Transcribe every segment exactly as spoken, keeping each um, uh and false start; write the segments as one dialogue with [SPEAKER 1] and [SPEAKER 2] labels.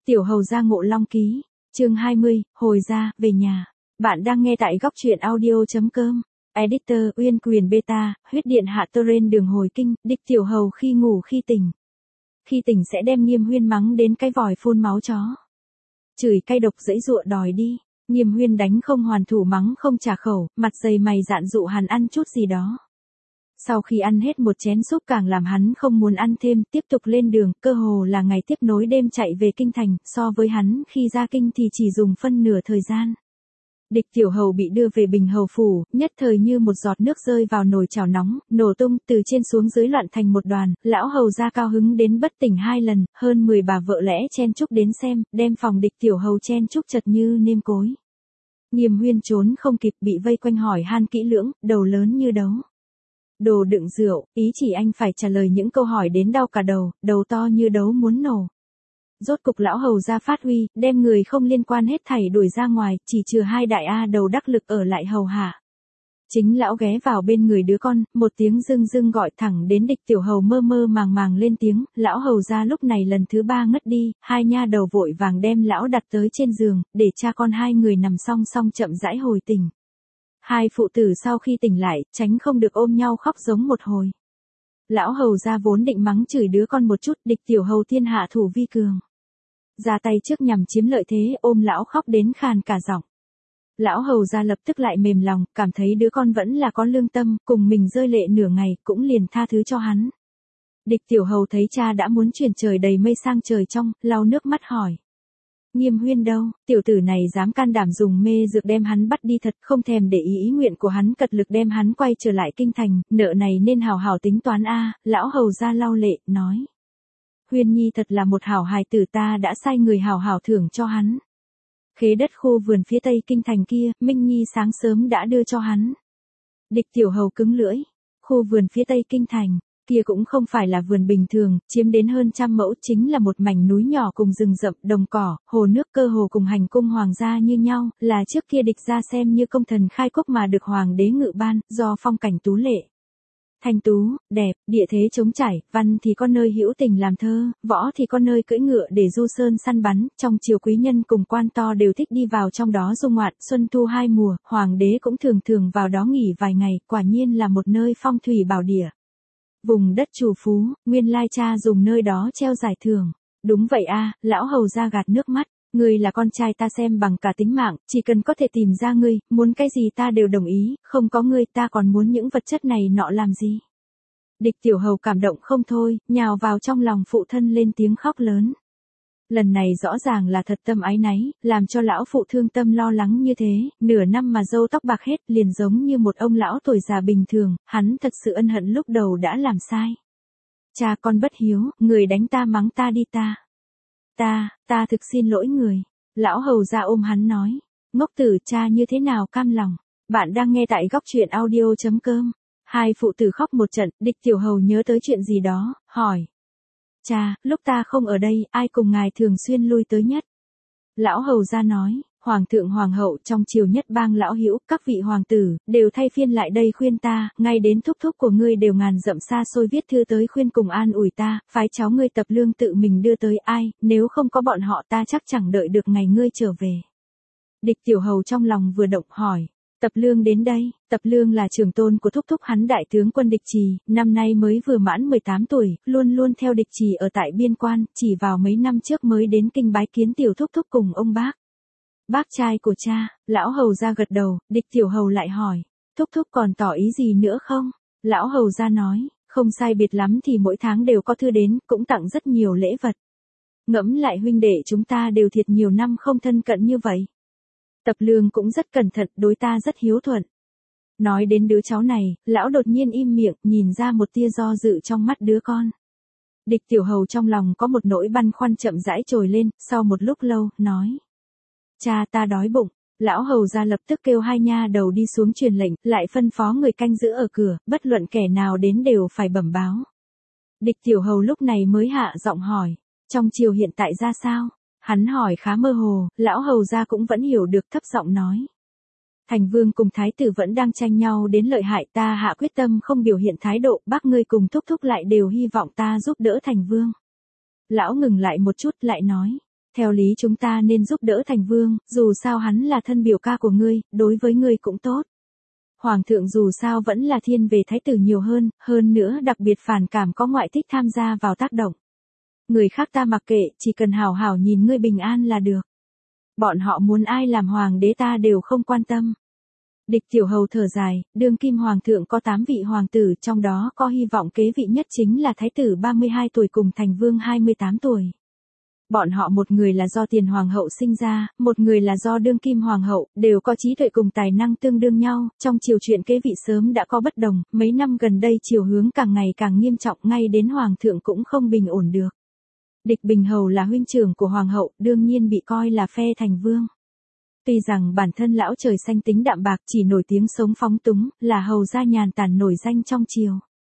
[SPEAKER 1] Tiểu hầu gia Ngộ Long ký, chương hai mươi, hồi ra, về nhà. Bạn đang nghe tại góc truyện audio.com. Editor Uyên Quyền Beta, huyết điện hạ Toren đường hồi kinh, địch tiểu hầu khi ngủ khi tỉnh. Khi tỉnh sẽ đem Nghiêm Huyên mắng đến cái vòi phun máu chó. Chửi cay độc dẫy dụa đòi đi. Nghiêm Huyên đánh không hoàn thủ mắng không trả khẩu, mặt dày mày dạn dụ hắn ăn chút gì đó. Sau khi ăn hết một chén súp càng làm hắn không muốn ăn thêm, tiếp tục lên đường, cơ hồ là ngày tiếp nối đêm chạy về kinh thành, so với hắn khi ra kinh thì chỉ dùng phân nửa thời gian. Địch tiểu hầu bị đưa về Bình Hầu phủ, nhất thời như một giọt nước rơi vào nồi chảo nóng, nổ tung, từ trên xuống dưới loạn thành một đoàn, lão hầu ra cao hứng đến bất tỉnh hai lần, hơn mười bà vợ lẽ chen chúc đến xem, đem phòng địch tiểu hầu chen chúc chật như nêm cối. Nghiêm Huyên trốn không kịp bị vây quanh hỏi han kỹ lưỡng, đầu lớn như đấu. Đồ đựng rượu, ý chỉ anh phải trả lời những câu hỏi đến đau cả đầu, đầu to như đấu muốn nổ. Rốt cục lão hầu ra phát huy, đem người không liên quan hết thảy đuổi ra ngoài, chỉ trừ hai đại A đầu đắc lực ở lại hầu hạ. Chính lão ghé vào bên người đứa con, một tiếng dưng dưng gọi thẳng đến địch tiểu hầu mơ mơ màng màng lên tiếng, lão hầu ra lúc này lần thứ ba ngất đi, hai nha đầu vội vàng đem lão đặt tới trên giường, để cha con hai người nằm song song chậm rãi hồi tỉnh. Hai phụ tử sau khi tỉnh lại, tránh không được ôm nhau khóc giống một hồi. Lão hầu ra vốn định mắng chửi đứa con một chút, địch tiểu hầu thiên hạ thủ vi cường. Ra tay trước nhằm chiếm lợi thế, ôm lão khóc đến khàn cả giọng. Lão hầu ra lập tức lại mềm lòng, cảm thấy đứa con vẫn là có lương tâm, cùng mình rơi lệ nửa ngày, cũng liền tha thứ cho hắn. Địch tiểu hầu thấy cha đã muốn chuyển trời đầy mây sang trời trong, lau nước mắt hỏi. Nghiêm Huyên đâu, tiểu tử này dám can đảm dùng mê dược đem hắn bắt đi thật, không thèm để ý ý nguyện của hắn, cật lực đem hắn quay trở lại kinh thành, nợ này nên hào hào tính toán a. Lão hầu ra lau lệ, nói. Huyên nhi thật là một hảo hài tử, ta đã sai người hào hào thưởng cho hắn. Khế đất khu vườn phía tây kinh thành kia, Minh Nhi sáng sớm đã đưa cho hắn. Địch tiểu hầu cứng lưỡi, khu vườn phía tây kinh thành. Kia cũng không phải là vườn bình thường, chiếm đến hơn trăm mẫu, chính là một mảnh núi nhỏ cùng rừng rậm, đồng cỏ, hồ nước, cơ hồ cùng hành cung hoàng gia như nhau, là trước kia địch ra xem như công thần khai quốc mà được hoàng đế ngự ban, do phong cảnh tú lệ. Thanh tú, đẹp, địa thế trống trải, văn thì có nơi hữu tình làm thơ, võ thì có nơi cưỡi ngựa để du sơn săn bắn, trong triều quý nhân cùng quan to đều thích đi vào trong đó dung ngoạn, xuân thu hai mùa, hoàng đế cũng thường thường vào đó nghỉ vài ngày, quả nhiên là một nơi phong thủy bảo địa. Vùng đất trù phú, nguyên lai cha dùng nơi đó treo giải thưởng. Đúng vậy a, lão hầu ra gạt nước mắt, ngươi là con trai ta xem bằng cả tính mạng, chỉ cần có thể tìm ra ngươi, muốn cái gì ta đều đồng ý, không có ngươi ta còn muốn những vật chất này nọ làm gì. Địch tiểu hầu cảm động không thôi, nhào vào trong lòng phụ thân lên tiếng khóc lớn. Lần này rõ ràng là thật tâm áy náy, làm cho lão phụ thương tâm lo lắng như thế, nửa năm mà râu tóc bạc hết, liền giống như một ông lão tuổi già bình thường, hắn thật sự ân hận lúc đầu đã làm sai. Cha con bất hiếu, người đánh ta mắng ta đi ta. Ta, ta thực xin lỗi người. Lão hầu ra ôm hắn nói, ngốc tử cha như thế nào cam lòng. Bạn đang nghe tại góc truyện audio.com. Hai phụ tử khóc một trận, địch tiểu hầu nhớ tới chuyện gì đó, hỏi. Cha, lúc ta không ở đây, ai cùng ngài thường xuyên lui tới nhất? Lão hầu ra nói, hoàng thượng hoàng hậu trong triều nhất bang lão hữu, các vị hoàng tử, đều thay phiên lại đây khuyên ta, ngay đến thúc thúc của ngươi đều ngàn dặm xa xôi viết thư tới khuyên cùng an ủi ta, phái cháu ngươi Tập Lương tự mình đưa tới ai, nếu không có bọn họ ta chắc chẳng đợi được ngày ngươi trở về. Địch tiểu hầu trong lòng vừa động hỏi. Tập Lương đến đây, Tập Lương là trưởng tôn của thúc thúc hắn đại tướng quân Địch Trì, năm nay mới vừa mãn mười tám tuổi, luôn luôn theo Địch Trì ở tại biên quan, chỉ vào mấy năm trước mới đến kinh bái kiến tiểu thúc thúc cùng ông bác. Bác trai của cha, lão hầu ra gật đầu, Địch tiểu hầu lại hỏi, thúc thúc còn tỏ ý gì nữa không? Lão hầu ra nói, không sai biệt lắm thì mỗi tháng đều có thư đến, cũng tặng rất nhiều lễ vật. Ngẫm lại huynh đệ chúng ta đều thiệt nhiều năm không thân cận như vậy. Tập Lương cũng rất cẩn thận, đối ta rất hiếu thuận. Nói đến đứa cháu này, lão đột nhiên im miệng, nhìn ra một tia do dự trong mắt đứa con. Địch tiểu hầu trong lòng có một nỗi băn khoăn chậm rãi trồi lên, sau một lúc lâu, nói. Cha ta đói bụng, lão hầu ra lập tức kêu hai nha đầu đi xuống truyền lệnh, lại phân phó người canh giữ ở cửa, bất luận kẻ nào đến đều phải bẩm báo. Địch tiểu hầu lúc này mới hạ giọng hỏi, trong triều hiện tại ra sao? Hắn hỏi khá mơ hồ, lão hầu ra cũng vẫn hiểu được, thấp giọng nói. Thành vương cùng thái tử vẫn đang tranh nhau đến lợi hại, ta hạ quyết tâm không biểu hiện thái độ, bác ngươi cùng thúc thúc lại đều hy vọng ta giúp đỡ thành vương. Lão ngừng lại một chút lại nói, Theo lý chúng ta nên giúp đỡ thành vương, dù sao hắn là thân biểu ca của ngươi, đối với ngươi cũng tốt. Hoàng thượng dù sao vẫn là thiên về thái tử nhiều hơn, hơn nữa đặc biệt phản cảm có ngoại thích tham gia vào tác động. Người khác ta mặc kệ, chỉ cần hảo hảo nhìn ngươi bình an là được. Bọn họ muốn ai làm hoàng đế ta đều không quan tâm. Địch tiểu hầu thở dài, đương kim hoàng thượng có tám vị hoàng tử, trong đó có hy vọng kế vị nhất chính là thái tử ba mươi hai tuổi cùng thành vương hai mươi tám tuổi. Bọn họ một người là do tiền hoàng hậu sinh ra, một người là do đương kim hoàng hậu, đều có trí tuệ cùng tài năng tương đương nhau, trong triều chuyện kế vị sớm đã có bất đồng, mấy năm gần đây chiều hướng càng ngày càng nghiêm trọng, ngay đến hoàng thượng cũng không bình ổn được. Địch Bình Hầu là huynh trưởng của hoàng hậu, đương nhiên bị coi là phe thành vương. Tuy rằng bản thân lão trời xanh tính đạm bạc, chỉ nổi tiếng sống phóng túng, là hầu gia nhàn tản nổi danh trong triều.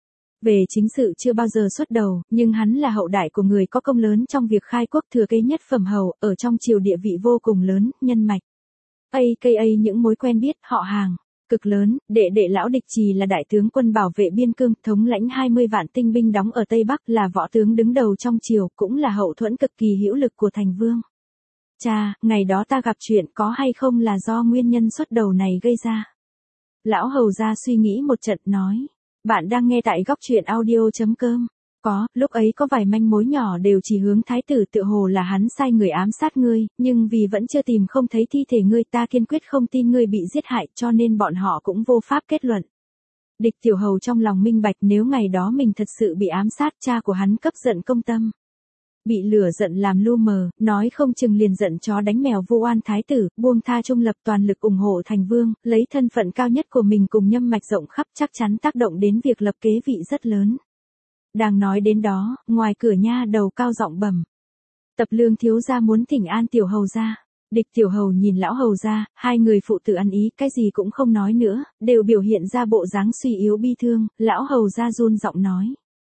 [SPEAKER 1] Về chính sự chưa bao giờ xuất đầu, nhưng hắn là hậu đại của người có công lớn trong việc khai quốc, thừa kế nhất phẩm hầu, ở trong triều địa vị vô cùng lớn, nhân mạch. a ca a những mối quen biết, họ hàng, cực lớn. Đệ đệ lão Địch Trì là đại tướng quân bảo vệ biên cương, thống lãnh hai mươi vạn tinh binh đóng ở Tây Bắc, là võ tướng đứng đầu trong triều, cũng là hậu thuẫn cực kỳ hữu lực của thành vương. Cha, ngày đó ta gặp chuyện có hay không là do nguyên nhân xuất đầu này gây ra? Lão hầu ra suy nghĩ một trận nói. Bạn đang nghe tại góc truyện audio.com. Có, lúc ấy có vài manh mối nhỏ đều chỉ hướng thái tử, tựa hồ là hắn sai người ám sát ngươi, nhưng vì vẫn chưa tìm không thấy thi thể ngươi, ta kiên quyết không tin ngươi bị giết hại, cho nên bọn họ cũng vô pháp kết luận. Địch tiểu hầu trong lòng minh bạch, nếu ngày đó mình thật sự bị ám sát, cha của hắn cấp giận công tâm. Bị lửa giận làm lu mờ, nói không chừng liền giận chó đánh mèo vu oan thái tử, buông tha trung lập toàn lực ủng hộ thành vương, lấy thân phận cao nhất của mình cùng nhâm mạch rộng khắp chắc chắn tác động đến việc lập kế vị rất lớn. Đang nói đến đó, ngoài cửa nha đầu cao giọng bẩm. Tập Lương thiếu gia muốn thỉnh an tiểu hầu gia. Địch tiểu hầu nhìn lão hầu gia, hai người phụ tử ăn ý, cái gì cũng không nói nữa, đều biểu hiện ra bộ dáng suy yếu bi thương, lão hầu gia run giọng nói.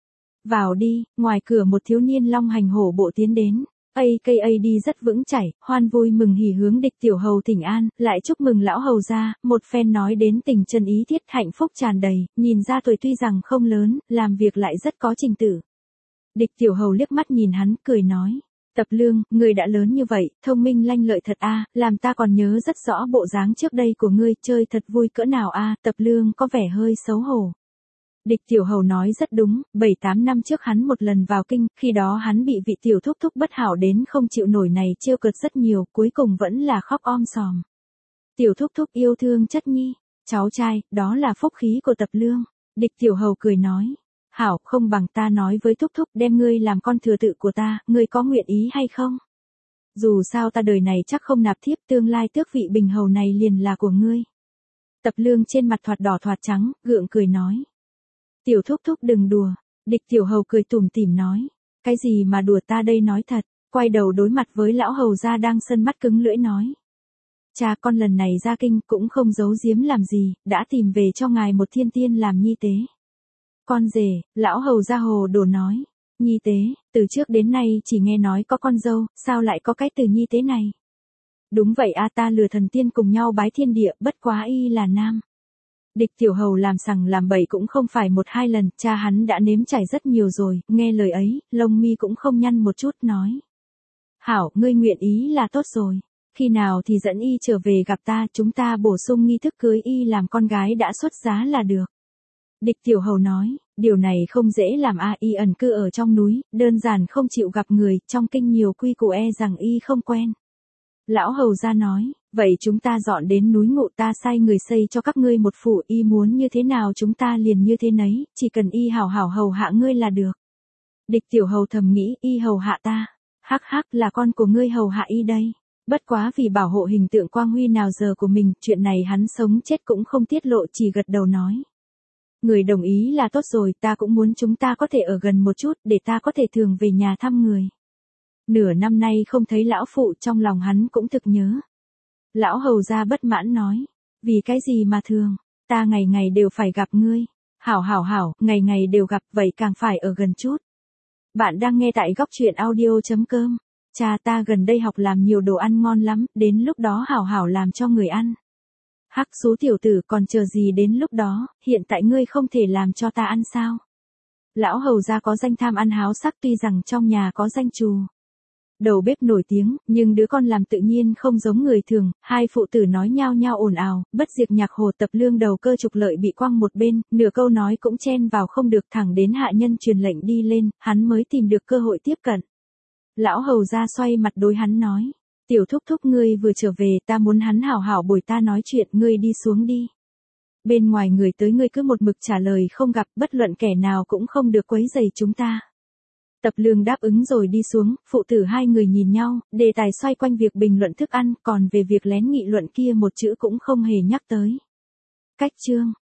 [SPEAKER 1] Vào đi, ngoài cửa một thiếu niên long hành hổ bộ tiến đến. a ca a đi rất vững chảy, hoan vui mừng hỉ hướng địch tiểu hầu thỉnh an, lại chúc mừng lão hầu gia, một phen nói đến tình chân ý thiết, hạnh phúc tràn đầy, nhìn ra tuổi tuy rằng không lớn, làm việc lại rất có trình tự. Địch tiểu hầu liếc mắt nhìn hắn, cười nói. Tập Lương, người đã lớn như vậy, thông minh lanh lợi thật a, làm ta còn nhớ rất rõ bộ dáng trước đây của ngươi, chơi thật vui cỡ nào a. Tập Lương có vẻ hơi xấu hổ. Địch tiểu hầu nói rất đúng, bảy tám năm trước hắn một lần vào kinh, khi đó hắn bị vị tiểu thúc thúc bất hảo đến không chịu nổi này trêu cợt rất nhiều, cuối cùng vẫn là khóc om sòm. Tiểu thúc thúc yêu thương chất nhi, cháu trai, đó là phúc khí của Tập Lương. Địch tiểu hầu cười nói, hảo, không bằng ta nói với thúc thúc đem ngươi làm con thừa tự của ta, ngươi có nguyện ý hay không? Dù sao ta đời này chắc không nạp thiếp, tương lai tước vị bình hầu này liền là của ngươi. Tập Lương trên mặt thoạt đỏ thoạt trắng, gượng cười nói. Tiểu thúc thúc đừng đùa. Địch tiểu hầu cười tủm tỉm nói. Cái gì mà đùa, ta đây nói thật. Quay đầu đối mặt với lão hầu gia đang sân mắt cứng lưỡi nói. Cha, con lần này ra kinh cũng không giấu giếm làm gì, đã tìm về cho ngài một thiên tiên làm nhi tế. Con rể, lão hầu gia hồ đồ nói. Nhi tế, từ trước đến nay chỉ nghe nói có con dâu, sao lại có cái từ nhi tế này? Đúng vậy a, ta lừa thần tiên cùng nhau bái thiên địa, bất quá y là nam. Địch tiểu hầu làm sằng làm bậy cũng không phải một hai lần, cha hắn đã nếm trải rất nhiều rồi, nghe lời ấy, lông mi cũng không nhăn một chút, nói. Hảo, ngươi nguyện ý là tốt rồi, khi nào thì dẫn y trở về gặp ta, chúng ta bổ sung nghi thức cưới y làm con gái đã xuất giá là được. Địch tiểu hầu nói, điều này không dễ làm a, y ẩn cư ở trong núi, đơn giản không chịu gặp người, trong kinh nhiều quy củ e rằng y không quen. Lão hầu gia nói, vậy chúng ta dọn đến núi Ngụ, ta sai người xây cho các ngươi một phủ, y muốn như thế nào chúng ta liền như thế nấy, chỉ cần y hảo hảo hầu hạ ngươi là được. Địch tiểu hầu thầm nghĩ, y hầu hạ ta, hắc hắc, là con của ngươi hầu hạ y đây. Bất quá vì bảo hộ hình tượng quang huy nào giờ của mình, chuyện này hắn sống chết cũng không tiết lộ, chỉ gật đầu nói. Người đồng ý là tốt rồi, ta cũng muốn chúng ta có thể ở gần một chút, để ta có thể thường về nhà thăm người. Nửa năm nay không thấy lão phụ, trong lòng hắn cũng thực nhớ. Lão hầu gia bất mãn nói, vì cái gì mà thường, ta ngày ngày đều phải gặp ngươi. Hảo hảo hảo, ngày ngày đều gặp, vậy càng phải ở gần chút. Bạn đang nghe tại góc truyện audio.com. Cha, ta gần đây học làm nhiều đồ ăn ngon lắm, đến lúc đó hảo hảo làm cho người ăn. Hắc số tiểu tử, còn chờ gì đến lúc đó, hiện tại ngươi không thể làm cho ta ăn sao? Lão hầu gia có danh tham ăn háo sắc, tuy rằng trong nhà có danh trù. Đầu bếp nổi tiếng, nhưng đứa con làm tự nhiên không giống người thường, hai phụ tử nói nhao nhao ồn ào, bất diệt nhạc Hồ Tập Lương đầu cơ trục lợi bị quăng một bên, nửa câu nói cũng chen vào không được, thẳng đến hạ nhân truyền lệnh đi lên, hắn mới tìm được cơ hội tiếp cận. Lão hầu ra xoay mặt đối hắn nói, tiểu thúc thúc ngươi vừa trở về, ta muốn hắn hảo hảo bồi ta nói chuyện, ngươi đi xuống đi. Bên ngoài người tới ngươi cứ một mực trả lời không gặp, bất luận kẻ nào cũng không được quấy rầy chúng ta. Tập Lương đáp ứng rồi đi xuống, phụ tử hai người nhìn nhau, đề tài xoay quanh việc bình luận thức ăn, còn về việc lén nghị luận kia một chữ cũng không hề nhắc tới. Cách chương